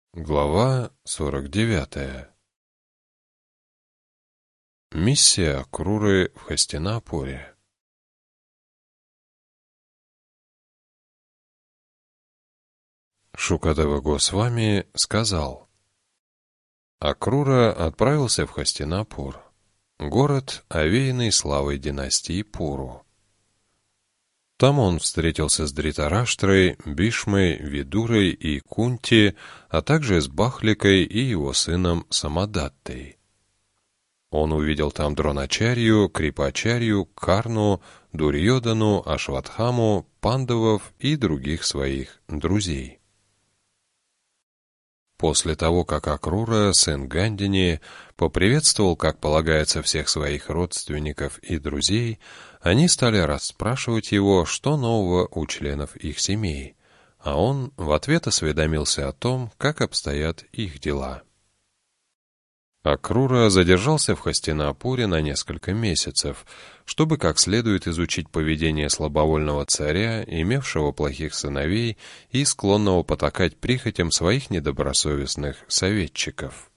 Глава 49. Миссия Акруры в Хастинапуре. Шукадева Госвами сказал: Акрура отправился в Хастинапур, город, овеянный славой династии Пуру. Там он встретился с Дритараштрой, Бишмой, Видурой и Кунти, а также с Бахликой и его сыном Самадаттой. Он увидел там Дроначарью, Крипачарью, Карну, Дурьодану, Ашватхаму, Пандавов и других своих друзей. После того, как Акрура, сын Гандини, поприветствовал, как полагается, всех своих родственников и друзей, они стали расспрашивать его, что нового у членов их семей, а он в ответ осведомился о том, как обстоят их дела. Акрура задержался в Хастинапуре на несколько месяцев, чтобы как следует изучить поведение слабовольного царя, имевшего плохих сыновей и склонного потакать прихотям своих недобросовестных советчиков.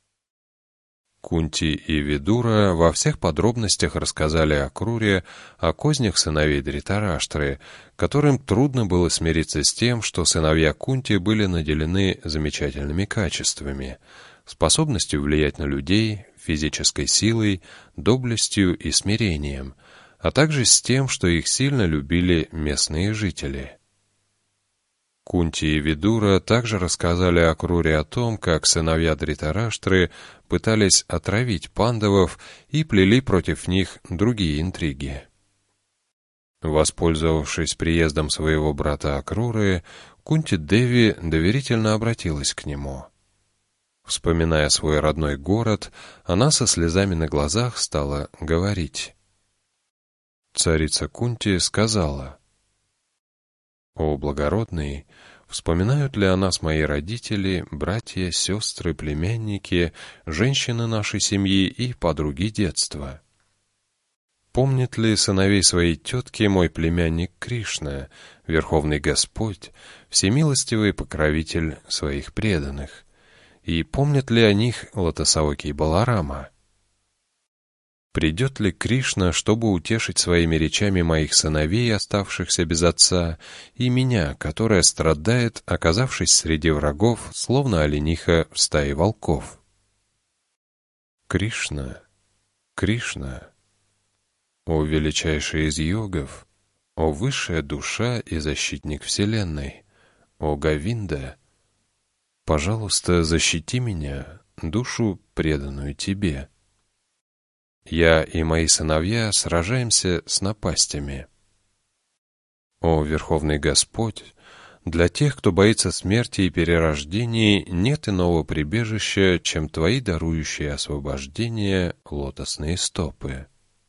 Кунти и Видура во всех подробностях рассказали Акруре о кознях сыновей Дритараштры, которым трудно было смириться с тем, что сыновья Кунти были наделены замечательными качествами — способностью влиять на людей, физической силой, доблестью и смирением, а также с тем, что их сильно любили местные жители. Кунти и Видура также рассказали Акруре о том, как сыновья Дритараштры пытались отравить пандавов и плели против них другие интриги. Воспользовавшись приездом своего брата Акруры, Кунти-деви доверительно обратилась к нему. Вспоминая свой родной город, она со слезами на глазах стала говорить. Царица Кунти сказала: «О, благородный, вспоминают ли о нас мои родители, братья, сестры, племянники, женщины нашей семьи и подруги детства? Помнит ли сыновей своей тетки мой племянник Кришна, Верховный Господь, всемилостивый покровитель своих преданных? И помнят ли о них Лотосаоки и Баларама? Придет ли Кришна, чтобы утешить своими речами моих сыновей, оставшихся без отца, и меня, которая страдает, оказавшись среди врагов, словно олениха в стае волков? Кришна, Кришна, о величайший из йогов, о высшая душа и защитник вселенной, о Говинда, пожалуйста, защити меня, душу, преданную тебе. Я и мои сыновья сражаемся с напастями. О Верховный Господь, для тех, кто боится смерти и перерождений, нет иного прибежища, чем Твои дарующие освобождение лотосные стопы.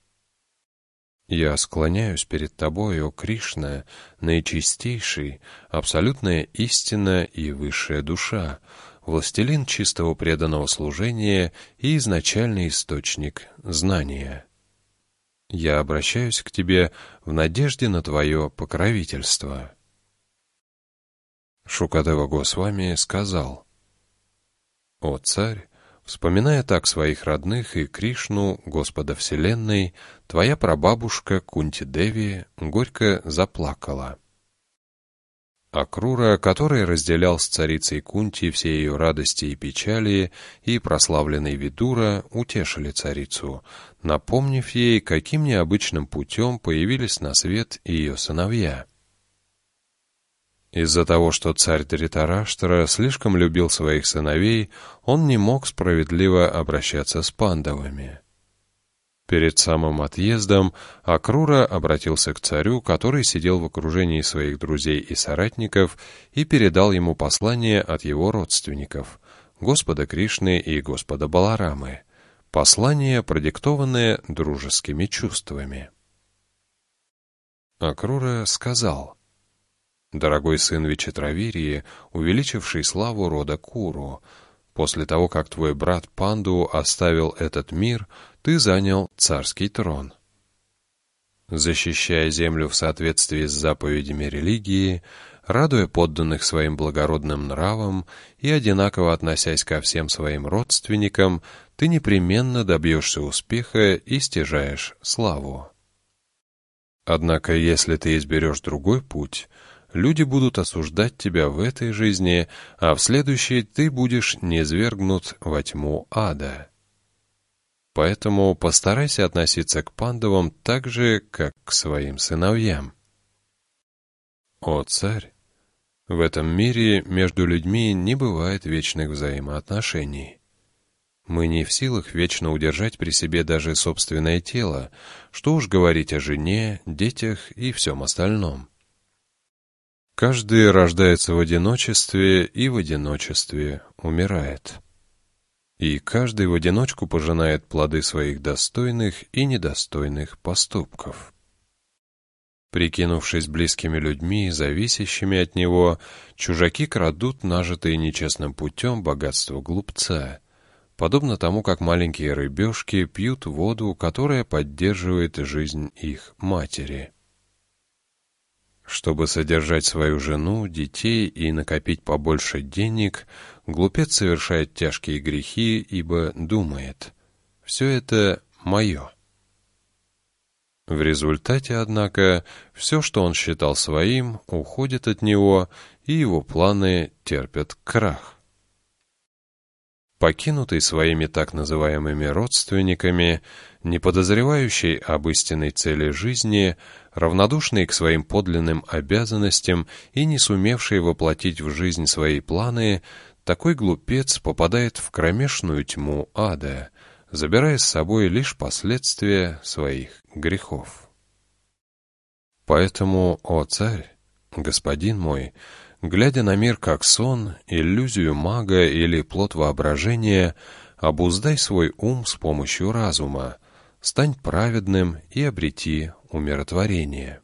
Я склоняюсь перед Тобой, о Кришна, наичистейший, абсолютная истина и высшая душа, властелин чистого преданного служения и изначальный источник знания. Я обращаюсь к Тебе в надежде на Твое покровительство». Шукадева Госвами сказал: «О царь, вспоминая так своих родных и Кришну, Господа Вселенной, твоя прабабушка Кунти-деви горько заплакала». Акрура, который разделял с царицей Кунти все ее радости и печали, и прославленный Видура утешили царицу, напомнив ей, каким необычным путем появились на свет ее сыновья. Из-за того, что царь Дритараштра слишком любил своих сыновей, он не мог справедливо обращаться с пандавами. Перед самым отъездом Акрура обратился к царю, который сидел в окружении своих друзей и соратников, и передал ему послание от его родственников, Господа Кришны и Господа Баларамы, послание, продиктованное дружескими чувствами. Акрура сказал: «Дорогой сын Вичитравирьи, увеличивший славу рода Куру, после того, как твой брат Панду оставил этот мир, ты занял царский трон. Защищая землю в соответствии с заповедями религии, радуя подданных своим благородным нравом и одинаково относясь ко всем своим родственникам, ты непременно добьешься успеха и стяжаешь славу. Однако, если ты изберешь другой путь, люди будут осуждать тебя в этой жизни, а в следующей ты будешь низвергнут во тьму ада. Поэтому постарайся относиться к пандавам так же, как к своим сыновьям. О царь! В этом мире между людьми не бывает вечных взаимоотношений. Мы не в силах вечно удержать при себе даже собственное тело, что уж говорить о жене, детях и всем остальном. Каждый рождается в одиночестве и в одиночестве умирает. И каждый в одиночку пожинает плоды своих достойных и недостойных поступков. Прикинувшись близкими людьми, зависящими от него, чужаки крадут нажитые нечестным путем богатство глупца, подобно тому, как маленькие рыбешки пьют воду, которая поддерживает жизнь их матери. Чтобы содержать свою жену, детей и накопить побольше денег, глупец совершает тяжкие грехи, ибо думает: «Все это мое». В результате, однако, все, что он считал своим, уходит от него, и его планы терпят крах. Покинутый своими так называемыми родственниками, не подозревающий об истинной цели жизни, равнодушный к своим подлинным обязанностям и не сумевший воплотить в жизнь свои планы, такой глупец попадает в кромешную тьму ада, забирая с собой лишь последствия своих грехов. Поэтому, о царь, господин мой, глядя на мир как сон, иллюзию мага или плод воображения, обуздай свой ум с помощью разума, стань праведным и обрети умиротворение.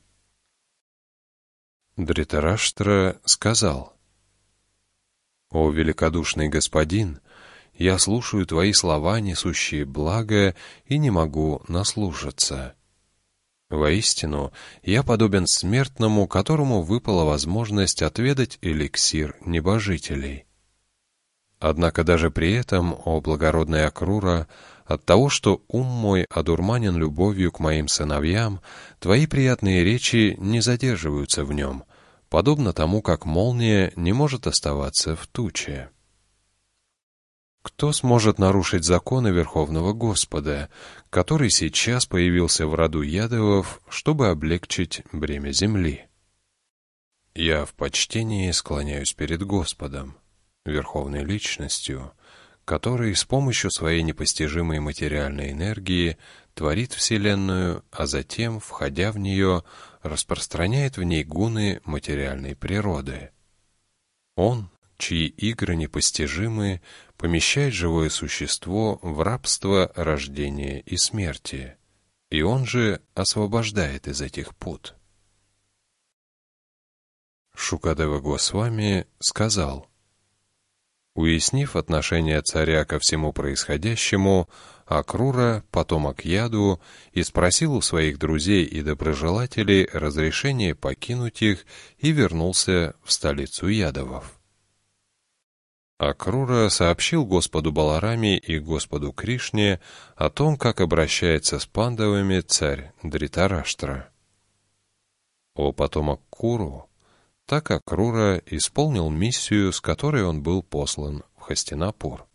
Дритараштра сказал: «О великодушный господин, я слушаю твои слова, несущие благо, и не могу наслушаться. Воистину, я подобен смертному, которому выпала возможность отведать эликсир небожителей. Однако даже при этом, о благородная Акрура, от того, что ум мой одурманен любовью к моим сыновьям, твои приятные речи не задерживаются в нем, подобно тому, как молния не может оставаться в туче. Кто сможет нарушить законы Верховного Господа, который сейчас появился в роду Ядовов, чтобы облегчить бремя земли? Я в почтении склоняюсь перед Господом, Верховной Личностью, который с помощью своей непостижимой материальной энергии творит Вселенную, а затем, входя в нее, распространяет в ней гуны материальной природы. Он, чьи игры непостижимы, помещает живое существо в рабство рождения и смерти, и он же освобождает из этих пут. Шукадева Госвами сказал: уяснив отношение царя ко всему происходящему, Акрура, потомок Яду, и спросил у своих друзей и доброжелателей разрешение покинуть их и вернулся в столицу Ядовов. Акрура сообщил Господу Балараме и Господу Кришне о том, как обращается с пандавами царь Дритараштра. О потомок Куру, так Акрура исполнил миссию, с которой он был послан в Хастинапур.